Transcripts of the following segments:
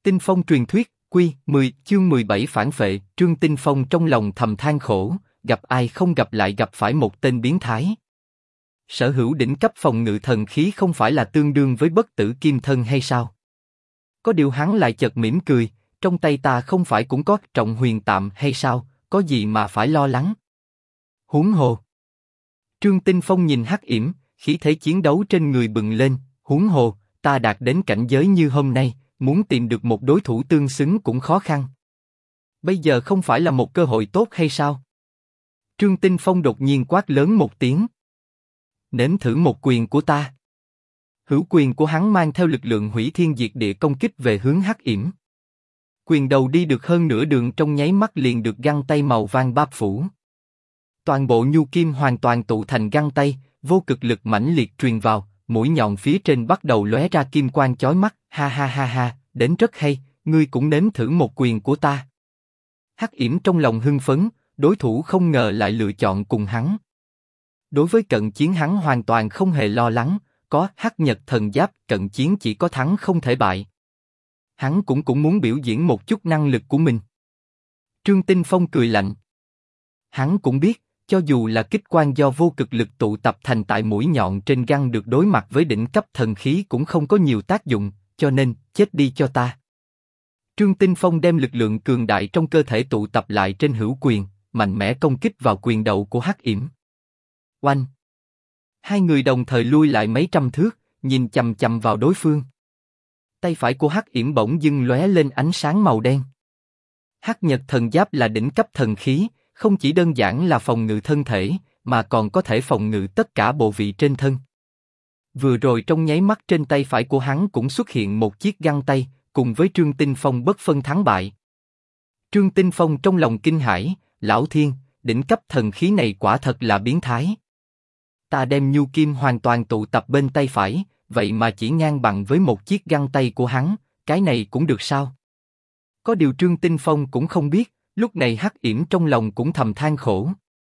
Tinh Phong truyền thuyết, Quy 10, chương 17 phản phệ. Trương Tinh Phong trong lòng thầm than khổ, gặp ai không gặp lại gặp phải một tên biến thái. Sở hữu đỉnh cấp phòng ngự thần khí không phải là tương đương với bất tử kim thân hay sao? Có điều hắn lại chợt mỉm cười, trong tay ta không phải cũng có Trọng Huyền Tạm hay sao, có gì mà phải lo lắng? Huống hồ. Trương Tinh Phong nhìn Hắc Yểm, khí thế chiến đấu trên người bừng lên, huống hồ, ta đạt đến cảnh giới như hôm nay, muốn tìm được một đối thủ tương xứng cũng khó khăn. Bây giờ không phải là một cơ hội tốt hay sao? Trương Tinh Phong đột nhiên quát lớn một tiếng. Nếm thử một quyền của ta. Hữu quyền của hắn mang theo lực lượng hủy thiên diệt địa công kích về hướng Hắc Yểm. Quyền đầu đi được hơn nửa đường trong nháy mắt liền được găng tay màu vàng bao phủ. Toàn bộ nhu kim hoàn toàn tụ thành găng tay, vô cực lực mãnh liệt truyền vào, mũi nhọn phía trên bắt đầu lóe ra kim quang chói mắt. Ha ha ha ha, đến rất hay, ngươi cũng nếm thử một quyền của ta. Hắc Yểm trong lòng hưng phấn, đối thủ không ngờ lại lựa chọn cùng hắn. Đối với cận chiến hắn hoàn toàn không hề lo lắng, có Hắc Nhật Thần Giáp, cận chiến chỉ có thắng không thể bại. Hắn cũng muốn biểu diễn một chút năng lực của mình. Trương Tinh Phong cười lạnh. Hắn cũng biết, cho dù là kích quang do vô cực lực tụ tập thành tại mũi nhọn trên găng được đối mặt với đỉnh cấp thần khí cũng không có nhiều tác dụng, cho nên, chết đi cho ta. Trương Tinh Phong đem lực lượng cường đại trong cơ thể tụ tập lại trên hữu quyền, mạnh mẽ công kích vào quyền đầu của Hắc Yểm. Oanh! Hai người đồng thời lui lại mấy trăm thước, nhìn chằm chằm vào đối phương. Tay phải của Hắc Yểm bỗng dưng lóe lên ánh sáng màu đen. Hắc Nhật Thần Giáp là đỉnh cấp thần khí, không chỉ đơn giản là phòng ngự thân thể, mà còn có thể phòng ngự tất cả bộ vị trên thân. Vừa rồi trong nháy mắt trên tay phải của hắn cũng xuất hiện một chiếc găng tay, cùng với Trương Tinh Phong bất phân thắng bại. Trương Tinh Phong trong lòng kinh hãi, lão thiên, đỉnh cấp thần khí này quả thật là biến thái. Ta đem nhu kim hoàn toàn tụ tập bên tay phải, vậy mà chỉ ngang bằng với một chiếc găng tay của hắn, cái này cũng được sao? Có điều Trương Tinh Phong cũng không biết, lúc này Hắc Yểm trong lòng cũng thầm than khổ.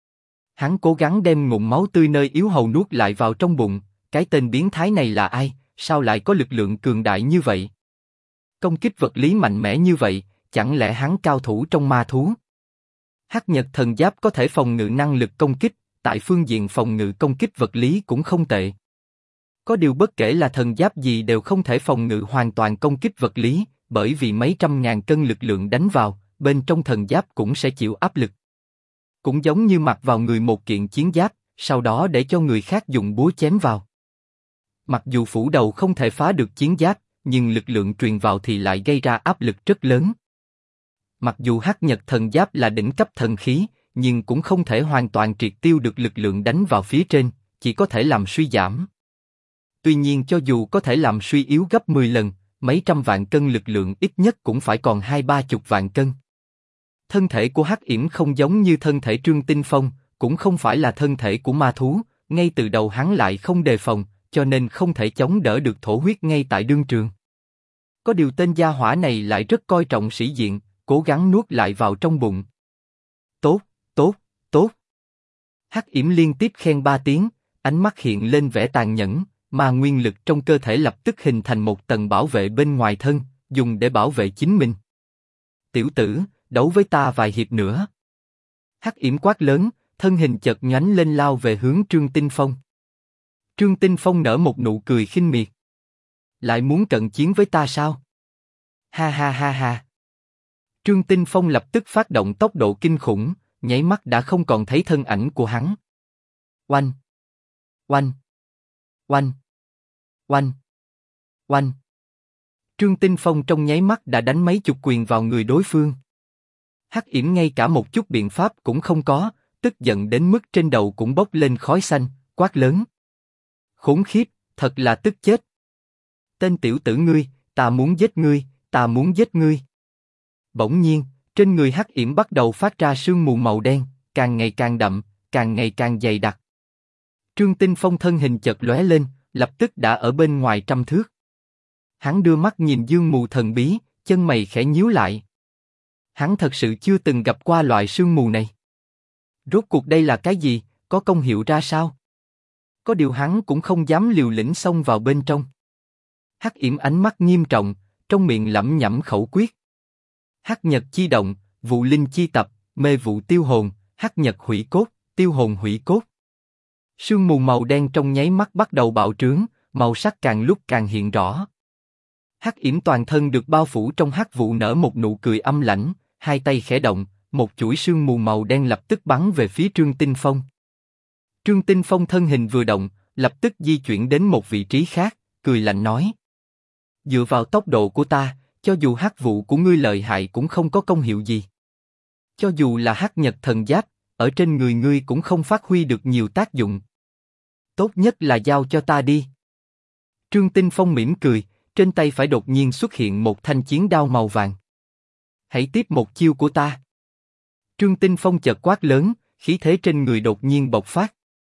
Hắn cố gắng đem ngụm máu tươi nơi yếu hầu nuốt lại vào trong bụng, cái tên biến thái này là ai, sao lại có lực lượng cường đại như vậy? Công kích vật lý mạnh mẽ như vậy, chẳng lẽ hắn cao thủ trong ma thú? Hắc Nhật Thần Giáp có thể phòng ngự năng lực công kích, tại phương diện phòng ngự công kích vật lý cũng không tệ. Có điều bất kể là thần giáp gì đều không thể phòng ngự hoàn toàn công kích vật lý, bởi vì mấy trăm ngàn cân lực lượng đánh vào, bên trong thần giáp cũng sẽ chịu áp lực. Cũng giống như mặc vào người một kiện chiến giáp, sau đó để cho người khác dùng búa chém vào. Mặc dù phủ đầu không thể phá được chiến giáp, nhưng lực lượng truyền vào thì lại gây ra áp lực rất lớn. Mặc dù Hắc Nhật Thần Giáp là đỉnh cấp thần khí, nhưng cũng không thể hoàn toàn triệt tiêu được lực lượng đánh vào phía trên, chỉ có thể làm suy giảm. Tuy nhiên cho dù có thể làm suy yếu gấp 10 lần, mấy trăm vạn cân lực lượng ít nhất cũng phải còn 20-30 vạn cân. Thân thể của Hắc Yểm không giống như thân thể Trương Tinh Phong, cũng không phải là thân thể của ma thú, ngay từ đầu hắn lại không đề phòng, cho nên không thể chống đỡ được thổ huyết ngay tại đương trường. Có điều tên gia hỏa này lại rất coi trọng sĩ diện, cố gắng nuốt lại vào trong bụng. Tốt, tốt, tốt. Hắc Yểm liên tiếp khen 3 tiếng, ánh mắt hiện lên vẻ tàn nhẫn, mà nguyên lực trong cơ thể lập tức hình thành một tầng bảo vệ bên ngoài thân, dùng để bảo vệ chính mình. Tiểu tử, đấu với ta vài hiệp nữa. Hắc Yểm quát lớn, thân hình chợt nhoánh lên lao về hướng Trương Tinh Phong. Trương Tinh Phong nở một nụ cười khinh miệt. Lại muốn cận chiến với ta sao? Ha ha ha ha. Trương Tinh Phong lập tức phát động tốc độ kinh khủng, nháy mắt đã không còn thấy thân ảnh của hắn. Oanh! Oanh! Oanh! Oanh! Oanh! Trương Tinh Phong trong nháy mắt đã đánh mấy chục quyền vào người đối phương. Hắc Yểm ngay cả một chút biện pháp cũng không có, tức giận đến mức trên đầu cũng bốc lên khói xanh, quát lớn. Khốn khiếp, thật là tức chết. Tên tiểu tử ngươi, ta muốn giết ngươi, ta muốn giết ngươi. Bỗng nhiên, trên người Hắc Yểm bắt đầu phát ra sương mù màu đen, càng ngày càng đậm, càng ngày càng dày đặc. Trương Tinh Phong thân hình chợt lóe lên, lập tức đã ở bên ngoài trăm thước. Hắn đưa mắt nhìn dương mù thần bí, chân mày khẽ nhíu lại. Hắn thật sự chưa từng gặp qua loại sương mù này. Rốt cuộc đây là cái gì, có công hiệu ra sao? Có điều hắn cũng không dám liều lĩnh xông vào bên trong. Hắc Yểm ánh mắt nghiêm trọng, trong miệng lẩm nhẩm khẩu quyết. Hắc nhật chi động, vụ linh chi tập, mê vụ tiêu hồn, hắc nhật hủy cốt, tiêu hồn hủy cốt. Sương mù màu đen trong nháy mắt bắt đầu bạo trướng, màu sắc càng lúc càng hiện rõ. Hắc yểm toàn thân được bao phủ trong hắc vụ nở một nụ cười âm lãnh, hai tay khẽ động, một chuỗi sương mù màu đen lập tức bắn về phía Trương Tinh Phong. Trương Tinh Phong thân hình vừa động, lập tức di chuyển đến một vị trí khác, cười lạnh nói: dựa vào tốc độ của ta, cho dù hắc vụ của ngươi lợi hại cũng không có công hiệu gì. Cho dù là hắc nhật thần giáp, ở trên người ngươi cũng không phát huy được nhiều tác dụng. Tốt nhất là giao cho ta đi. Trương Tinh Phong mỉm cười, trên tay phải đột nhiên xuất hiện một thanh chiến đao màu vàng. Hãy tiếp một chiêu của ta. Trương Tinh Phong chợt quát lớn, khí thế trên người đột nhiên bộc phát.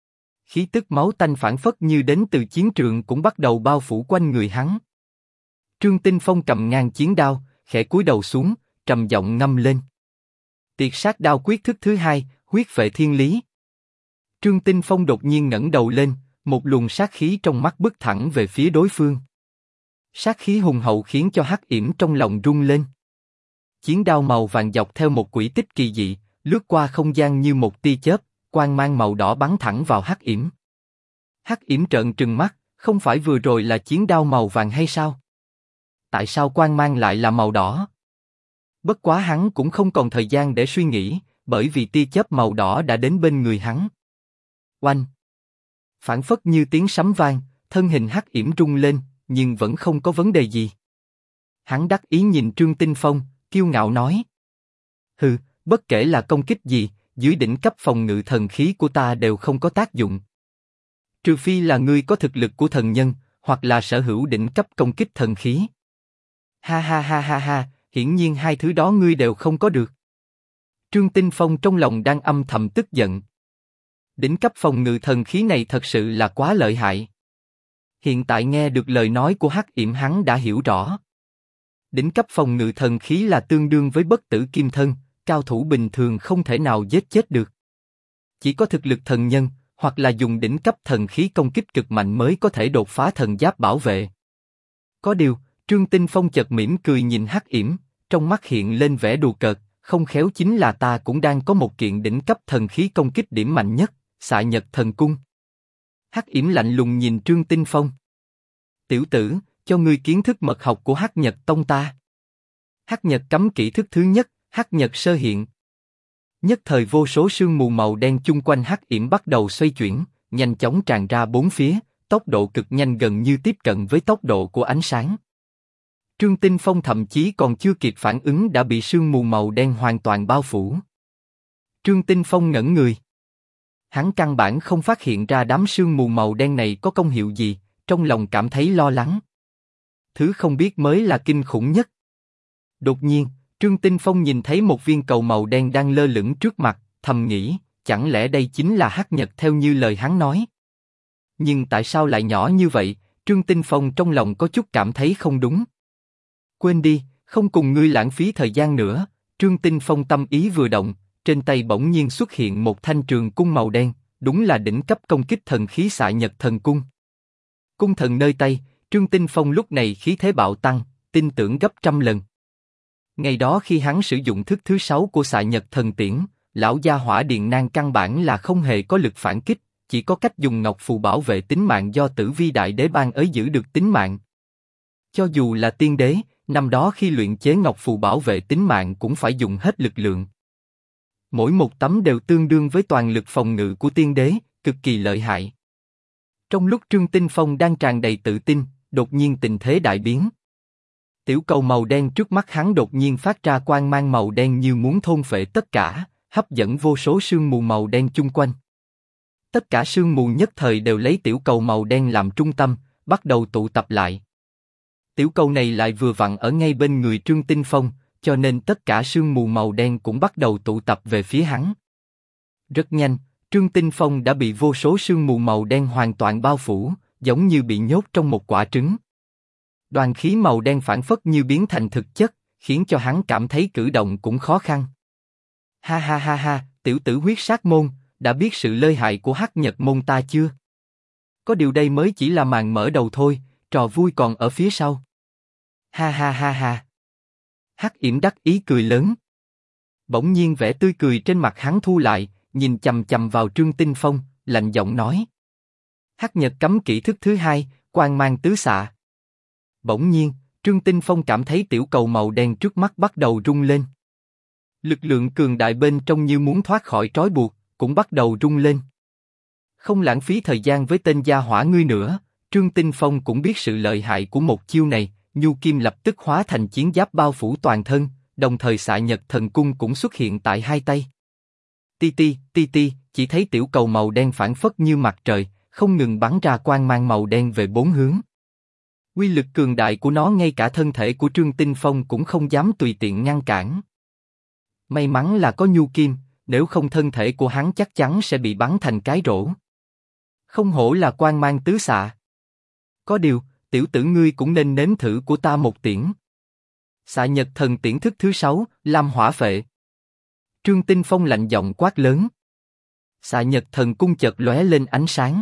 Khí tức máu tanh phảng phất như đến từ chiến trường cũng bắt đầu bao phủ quanh người hắn. Trương Tinh Phong cầm ngang chiến đao, khẽ cúi đầu xuống, trầm giọng ngâm lên. Tiệt sát đao quyết thức thứ hai, huyết vệ thiên lý. Trương Tinh Phong đột nhiên ngẩng đầu lên, một luồng sát khí trong mắt bức thẳng về phía đối phương. Sát khí hùng hậu khiến cho hắc yểm trong lòng rung lên. Chiến đao màu vàng dọc theo một quỹ tích kỳ dị, lướt qua không gian như một tia chớp, quang mang màu đỏ bắn thẳng vào hắc yểm. Hắc yểm trợn trừng mắt, không phải vừa rồi là chiến đao màu vàng hay sao? Tại sao quang mang lại là màu đỏ? Bất quá hắn cũng không còn thời gian để suy nghĩ, bởi vì tia chớp màu đỏ đã đến bên người hắn. Oanh! Phảng phất như tiếng sấm vang, thân hình hắc yểm rung lên, nhưng vẫn không có vấn đề gì. Hắn đắc ý nhìn Trương Tinh Phong, kiêu ngạo nói: hừ, bất kể là công kích gì, dưới đỉnh cấp phòng ngự thần khí của ta đều không có tác dụng. Trừ phi là ngươi có thực lực của thần nhân, hoặc là sở hữu đỉnh cấp công kích thần khí. Ha ha ha ha ha, hiển nhiên hai thứ đó ngươi đều không có được. Trương Tinh Phong trong lòng đang âm thầm tức giận. Đỉnh cấp phòng ngự thần khí này thật sự là quá lợi hại. Hiện tại nghe được lời nói của hắc yểm hắn đã hiểu rõ. Đỉnh cấp phòng ngự thần khí là tương đương với bất tử kim thân, cao thủ bình thường không thể nào giết chết được. Chỉ có thực lực thần nhân, hoặc là dùng đỉnh cấp thần khí công kích cực mạnh mới có thể đột phá thần giáp bảo vệ. Có điều, Trương Tinh Phong chợt mỉm cười nhìn hắc yểm, trong mắt hiện lên vẻ đùa cợt, không khéo chính là ta cũng đang có một kiện đỉnh cấp thần khí công kích điểm mạnh nhất, Xạ Nhật Thần Cung. Hắc yểm lạnh lùng nhìn Trương Tinh Phong. Tiểu tử, cho ngươi kiến thức mật học của Hắc Nhật Tông ta. Hắc Nhật cấm kỹ thức thứ nhất, Hắc Nhật sơ hiện. Nhất thời vô số sương mù màu đen chung quanh hắc yểm bắt đầu xoay chuyển, nhanh chóng tràn ra bốn phía, tốc độ cực nhanh gần như tiếp cận với tốc độ của ánh sáng. Trương Tinh Phong thậm chí còn chưa kịp phản ứng đã bị sương mù màu đen hoàn toàn bao phủ. Trương Tinh Phong ngẩn người. Hắn căn bản không phát hiện ra đám sương mù màu đen này có công hiệu gì, trong lòng cảm thấy lo lắng. Thứ không biết mới là kinh khủng nhất. Đột nhiên, Trương Tinh Phong nhìn thấy một viên cầu màu đen đang lơ lửng trước mặt, thầm nghĩ, chẳng lẽ đây chính là hắc nhật theo như lời hắn nói? Nhưng tại sao lại nhỏ như vậy? Trương Tinh Phong trong lòng có chút cảm thấy không đúng. Quên đi, không cùng ngươi lãng phí thời gian nữa. Trương Tinh Phong tâm ý vừa động, trên tay bỗng nhiên xuất hiện một thanh trường cung màu đen, đúng là đỉnh cấp công kích thần khí Xạ Nhật Thần Cung. Cung thần nơi tay, Trương Tinh Phong lúc này khí thế bạo tăng, tin tưởng gấp trăm lần. Ngày đó khi hắn sử dụng thức thứ 6 của Xạ Nhật Thần Tiễn, lão gia hỏa Điện Nang căn bản là không hề có lực phản kích, chỉ có cách dùng ngọc phù bảo vệ tính mạng do Tử Vi Đại Đế ban ới giữ được tính mạng. Cho dù là tiên đế, năm đó khi luyện chế ngọc phù bảo vệ tính mạng cũng phải dùng hết lực lượng. Mỗi một tấm đều tương đương với toàn lực phòng ngự của tiên đế, cực kỳ lợi hại. Trong lúc Trương Tinh Phong đang tràn đầy tự tin, đột nhiên tình thế đại biến. Tiểu cầu màu đen trước mắt hắn đột nhiên phát ra quang mang màu đen như muốn thôn phệ tất cả, hấp dẫn vô số sương mù màu đen chung quanh. Tất cả sương mù nhất thời đều lấy tiểu cầu màu đen làm trung tâm, bắt đầu tụ tập lại. Tiểu cầu này lại vừa vặn ở ngay bên người Trương Tinh Phong, cho nên tất cả sương mù màu đen cũng bắt đầu tụ tập về phía hắn. Rất nhanh, Trương Tinh Phong đã bị vô số sương mù màu đen hoàn toàn bao phủ, giống như bị nhốt trong một quả trứng. Đoàn khí màu đen phảng phất như biến thành thực chất, khiến cho hắn cảm thấy cử động cũng khó khăn. Ha ha ha ha, tiểu tử huyết sát môn, đã biết sự lợi hại của Hắc Nhật môn ta chưa? Có điều đây mới chỉ là màn mở đầu thôi, trò vui còn ở phía sau. Ha ha ha ha. Hắc Yểm đắc ý cười lớn. Bỗng nhiên vẻ tươi cười trên mặt hắn thu lại, nhìn chằm chằm vào Trương Tinh Phong, lạnh giọng nói. Hắc Nhật cấm kỹ thức thứ 2, quang mang tứ xạ. Bỗng nhiên, Trương Tinh Phong cảm thấy tiểu cầu màu đen trước mắt bắt đầu rung lên. Lực lượng cường đại bên trong như muốn thoát khỏi trói buộc, cũng bắt đầu rung lên. Không lãng phí thời gian với tên gia hỏa ngươi nữa, Trương Tinh Phong cũng biết sự lợi hại của một chiêu này, nhu kim lập tức hóa thành chiến giáp bao phủ toàn thân, đồng thời xạ nhật thần cung cũng xuất hiện tại hai tay. Ti ti, ti ti, chỉ thấy tiểu cầu màu đen phản phất như mặt trời, không ngừng bắn ra quang mang màu đen về bốn hướng. Uy lực cường đại của nó ngay cả thân thể của Trương Tinh Phong cũng không dám tùy tiện ngăn cản. May mắn là có nhu kim, nếu không thân thể của hắn chắc chắn sẽ bị bắn thành cái rổ. Không hổ là quang mang tứ xạ. Có điều, tiểu tử ngươi cũng nên nếm thử của ta một tiễn. Xạ nhật thần tiễn thức thứ 6, Lam Hỏa Phệ. Trương Tinh Phong lạnh giọng quát lớn. Xạ nhật thần cung chợt lóe lên ánh sáng.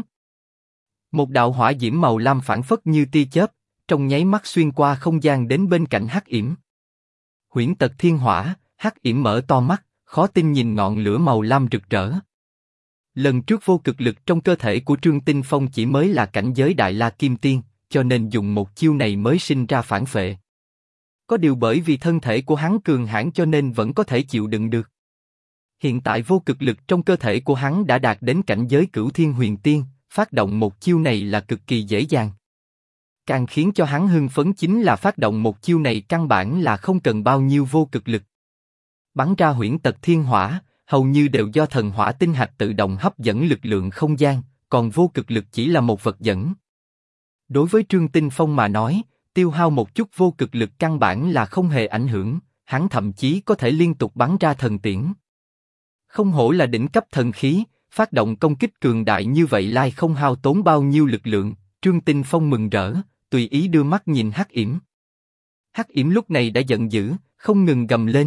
Một đạo hỏa diễm màu lam phản phất như tia chớp, trong nháy mắt xuyên qua không gian đến bên cạnh Hắc Yểm. Huyễn Tật Thiên Hỏa, Hắc Yểm mở to mắt, khó tin nhìn ngọn lửa màu lam rực rỡ. Lần trước vô cực lực trong cơ thể của Trương Tinh Phong chỉ mới là cảnh giới Đại La Kim Tiên, cho nên dùng một chiêu này mới sinh ra phản phệ. Có điều bởi vì thân thể của hắn cường hãn cho nên vẫn có thể chịu đựng được. Hiện tại vô cực lực trong cơ thể của hắn đã đạt đến cảnh giới Cửu Thiên Huyền Tiên, phát động một chiêu này là cực kỳ dễ dàng. Càng khiến cho hắn hưng phấn chính là phát động một chiêu này căn bản là không cần bao nhiêu vô cực lực. Bắn ra Huyễn Tật Thiên Hỏa, hầu như đều do thần hỏa tinh hạch tự động hấp dẫn lực lượng không gian, còn vô cực lực chỉ là một vật dẫn. Đối với Trương Tinh Phong mà nói, tiêu hao một chút vô cực lực căn bản là không hề ảnh hưởng, hắn thậm chí có thể liên tục bắn ra thần tiễn. Không hổ là đỉnh cấp thần khí, phát động công kích cường đại như vậy lại không hao tốn bao nhiêu lực lượng. Trương Tinh Phong mừng rỡ, tùy ý đưa mắt nhìn Hắc Yểm. Hắc Yểm lúc này đã giận dữ, không ngừng gầm lên.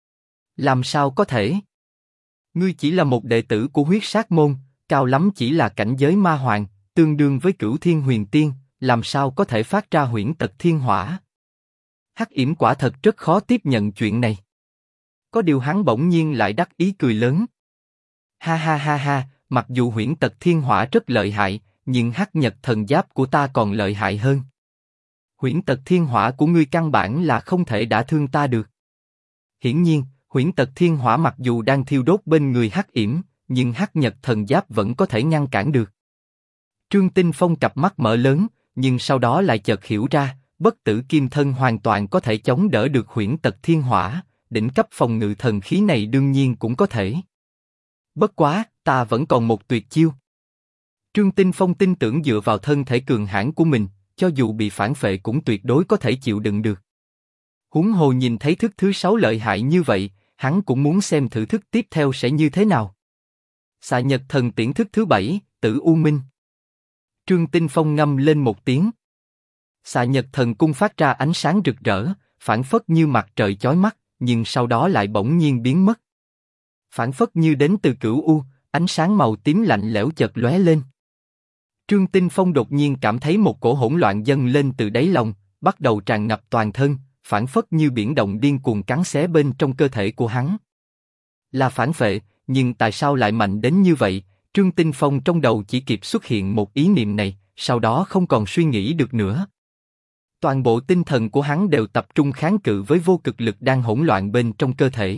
Làm sao có thể? Ngươi chỉ là một đệ tử của huyết sát môn, cao lắm chỉ là cảnh giới ma hoàng, tương đương với Cửu Thiên Huyền Tiên, làm sao có thể phát ra Huyễn Tật Thiên Hỏa? Hắc Yểm quả thật rất khó tiếp nhận chuyện này. Có điều hắn bỗng nhiên lại đắc ý cười lớn. Ha ha ha ha, mặc dù Huyễn Tật Thiên Hỏa rất lợi hại, nhưng Hắc Nhật thần giáp của ta còn lợi hại hơn. Huyễn Tật Thiên Hỏa của ngươi căn bản là không thể đả thương ta được. Hiển nhiên, Huyễn Tật Thiên Hỏa mặc dù đang thiêu đốt bên người Hắc Yểm, nhưng Hắc Nhật thần giáp vẫn có thể ngăn cản được. Trương Tinh Phong cặp mắt mở lớn, nhưng sau đó lại chợt hiểu ra, bất tử kim thân hoàn toàn có thể chống đỡ được Huyễn Tật Thiên Hỏa, đỉnh cấp phòng ngự thần khí này đương nhiên cũng có thể. Bất quá, ta vẫn còn một tuyệt chiêu. Trương Tinh Phong tin tưởng dựa vào thân thể cường hãn của mình, cho dù bị phản phệ cũng tuyệt đối có thể chịu đựng được. Huống hồ nhìn thấy thức thứ 6 lợi hại như vậy, hắn cũng muốn xem thử thức tiếp theo sẽ như thế nào. Xạ Nhật thần tiễn thức thứ 7, Tử U Minh. Trương Tinh Phong ngâm lên một tiếng. Xạ Nhật thần cung phát ra ánh sáng rực rỡ, phản phất như mặt trời chói mắt, nhưng sau đó lại bỗng nhiên biến mất. Phản phất như đến từ Cửu U, ánh sáng màu tím lạnh lẽo chợt lóe lên. Trương Tinh Phong đột nhiên cảm thấy một cổ hỗn loạn dâng lên từ đáy lòng, bắt đầu tràn ngập toàn thân, phản phất như biển động điên cuồng cắn xé bên trong cơ thể của hắn. Là phản phệ, nhưng tại sao lại mạnh đến như vậy? Trương Tinh Phong trong đầu chỉ kịp xuất hiện một ý niệm này, sau đó không còn suy nghĩ được nữa. Toàn bộ tinh thần của hắn đều tập trung kháng cự với vô cực lực đang hỗn loạn bên trong cơ thể.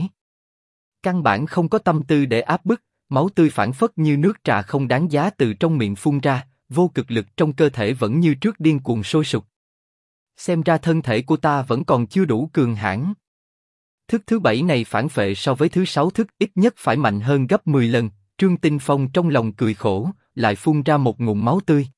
Căn bản không có tâm tư để áp bức, máu tươi phản phất như nước trà không đáng giá từ trong miệng phun ra, vô cực lực trong cơ thể vẫn như trước điên cuồng sôi sục. Xem ra thân thể của ta vẫn còn chưa đủ cường hãn. Thức thứ 7 này phản phệ so với thứ 6 thức ít nhất phải mạnh hơn gấp 10 lần. Trương Tinh Phong trong lòng cười khổ, lại phun ra một ngụm máu tươi,